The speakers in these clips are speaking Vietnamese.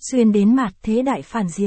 Xuyên đến mạt thế đại phản diện.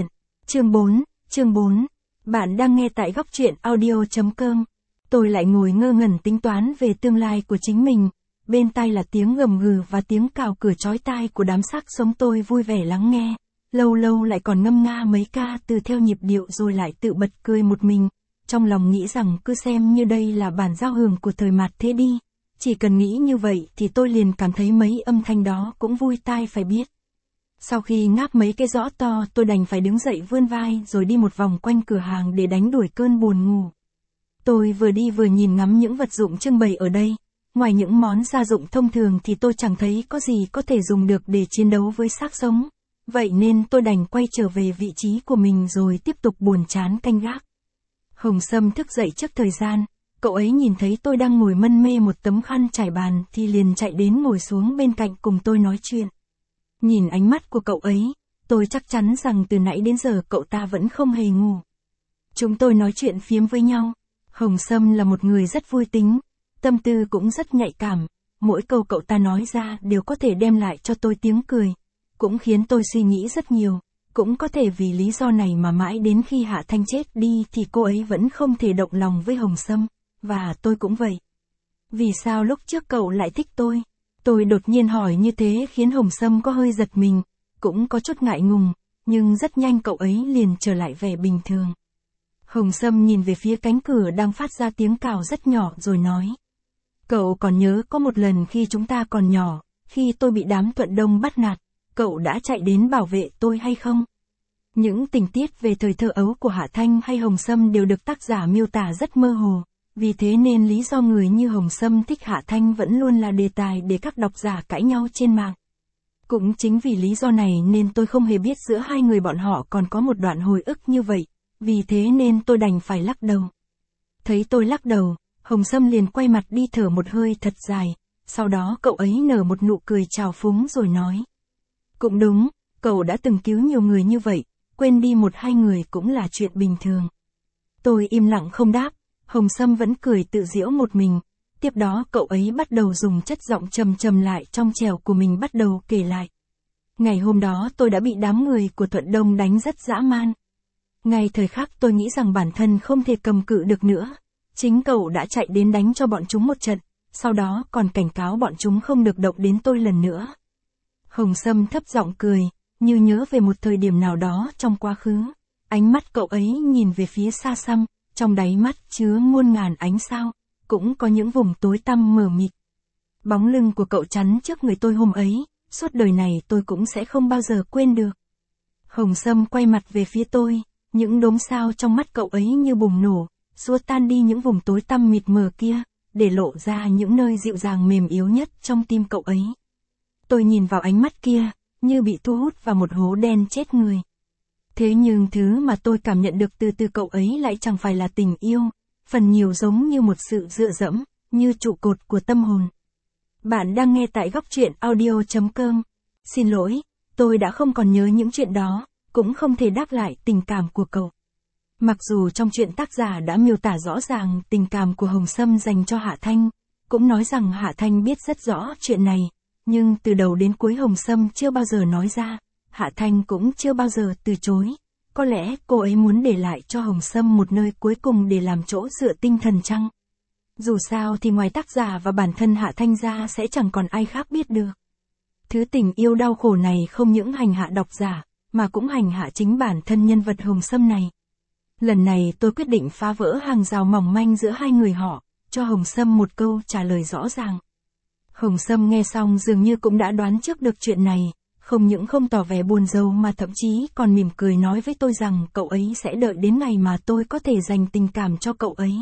Chương 4. Bạn đang nghe tại góc truyện audio.com. Tôi lại ngồi ngơ ngẩn tính toán về tương lai của chính mình. Bên tai là tiếng gầm gừ và tiếng cào cửa chói tai của đám xác sống tôi vui vẻ lắng nghe. Lâu lâu lại còn ngâm nga mấy ca từ theo nhịp điệu rồi lại tự bật cười một mình. Trong lòng nghĩ rằng cứ xem như đây là bản giao hưởng của thời mạt thế đi. Chỉ cần nghĩ như vậy thì tôi liền cảm thấy mấy âm thanh đó cũng vui tai phải biết. Sau khi ngáp mấy cái giõ to, tôi đành phải đứng dậy vươn vai rồi đi một vòng quanh cửa hàng để đánh đuổi cơn buồn ngủ. Tôi vừa đi vừa nhìn ngắm những vật dụng trưng bày ở đây. Ngoài những món gia dụng thông thường thì tôi chẳng thấy có gì có thể dùng được để chiến đấu với xác sống. Vậy nên tôi đành quay trở về vị trí của mình rồi tiếp tục buồn chán canh gác. Hồng Sâm thức dậy trước thời gian. Cậu ấy nhìn thấy tôi đang ngồi mân mê một tấm khăn trải bàn thì liền chạy đến ngồi xuống bên cạnh cùng tôi nói chuyện. Nhìn ánh mắt của cậu ấy, tôi chắc chắn rằng từ nãy đến giờ cậu ta vẫn không hề ngủ. Chúng tôi nói chuyện phiếm với nhau. Hồng Sâm là một người rất vui tính, tâm tư cũng rất nhạy cảm, mỗi câu cậu ta nói ra đều có thể đem lại cho tôi tiếng cười, cũng khiến tôi suy nghĩ rất nhiều, cũng có thể vì lý do này mà mãi đến khi Hạ Thanh chết đi thì cô ấy vẫn không thể động lòng với Hồng Sâm, và tôi cũng vậy. Vì sao lúc trước cậu lại thích tôi? Tôi đột nhiên hỏi như thế khiến Hồng Sâm có hơi giật mình, cũng có chút ngại ngùng, nhưng rất nhanh cậu ấy liền trở lại vẻ bình thường. Hồng Sâm nhìn về phía cánh cửa đang phát ra tiếng cào rất nhỏ rồi nói. Cậu còn nhớ có một lần khi chúng ta còn nhỏ, khi tôi bị đám Thuận Đông bắt nạt, cậu đã chạy đến bảo vệ tôi hay không? Những tình tiết về thời thơ ấu của Hạ Thanh hay Hồng Sâm đều được tác giả miêu tả rất mơ hồ. Vì thế nên lý do người như Hồng Sâm thích Hạ Thanh vẫn luôn là đề tài để các độc giả cãi nhau trên mạng. Cũng chính vì lý do này nên tôi không hề biết giữa hai người bọn họ còn có một đoạn hồi ức như vậy, vì thế nên tôi đành phải lắc đầu. Thấy tôi lắc đầu, Hồng Sâm liền quay mặt đi thở một hơi thật dài, sau đó cậu ấy nở một nụ cười trào phúng rồi nói. Cũng đúng, cậu đã từng cứu nhiều người như vậy, quên đi một hai người cũng là chuyện bình thường. Tôi im lặng không đáp. Hồng Sâm vẫn cười tự giễu một mình, tiếp đó cậu ấy bắt đầu dùng chất giọng trầm trầm lại trong trẻo của mình bắt đầu kể lại. Ngày hôm đó tôi đã bị đám người của Thuận Đông đánh rất dã man. Ngay thời khắc tôi nghĩ rằng bản thân không thể cầm cự được nữa, chính cậu đã chạy đến đánh cho bọn chúng một trận, sau đó còn cảnh cáo bọn chúng không được động đến tôi lần nữa. Hồng Sâm thấp giọng cười, như nhớ về một thời điểm nào đó trong quá khứ, ánh mắt cậu ấy nhìn về phía xa xăm. Trong đáy mắt chứa muôn ngàn ánh sao, cũng có những vùng tối tăm mờ mịt. Bóng lưng của cậu chắn trước người tôi hôm ấy, suốt đời này tôi cũng sẽ không bao giờ quên được. Hồng Sâm quay mặt về phía tôi, những đốm sao trong mắt cậu ấy như bùng nổ, xua tan đi những vùng tối tăm mịt mờ kia, để lộ ra những nơi dịu dàng mềm yếu nhất trong tim cậu ấy. Tôi nhìn vào ánh mắt kia, như bị thu hút vào một hố đen chết người. Thế nhưng thứ mà tôi cảm nhận được từ cậu ấy lại chẳng phải là tình yêu, phần nhiều giống như một sự dựa dẫm, như trụ cột của tâm hồn. Bạn đang nghe tại góc truyện audio.com. Xin lỗi, tôi đã không còn nhớ những chuyện đó, cũng không thể đáp lại tình cảm của cậu. Mặc dù trong chuyện tác giả đã miêu tả rõ ràng tình cảm của Hồng Sâm dành cho Hạ Thanh, cũng nói rằng Hạ Thanh biết rất rõ chuyện này, nhưng từ đầu đến cuối Hồng Sâm chưa bao giờ nói ra. Hạ Thanh cũng chưa bao giờ từ chối, có lẽ cô ấy muốn để lại cho Hồng Sâm một nơi cuối cùng để làm chỗ dựa tinh thần chăng? Dù sao thì ngoài tác giả và bản thân Hạ Thanh ra sẽ chẳng còn ai khác biết được. Thứ tình yêu đau khổ này không những hành hạ độc giả, mà cũng hành hạ chính bản thân nhân vật Hồng Sâm này. Lần này tôi quyết định phá vỡ hàng rào mỏng manh giữa hai người họ, cho Hồng Sâm một câu trả lời rõ ràng. Hồng Sâm nghe xong dường như cũng đã đoán trước được chuyện này. Không những không tỏ vẻ buồn rầu mà thậm chí còn mỉm cười nói với tôi rằng cậu ấy sẽ đợi đến ngày mà tôi có thể dành tình cảm cho cậu ấy.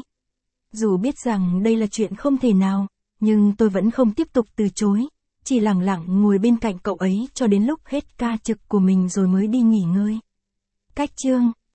Dù biết rằng đây là chuyện không thể nào, nhưng tôi vẫn không tiếp tục từ chối, chỉ lặng lặng ngồi bên cạnh cậu ấy cho đến lúc hết ca trực của mình rồi mới đi nghỉ ngơi. Cách chương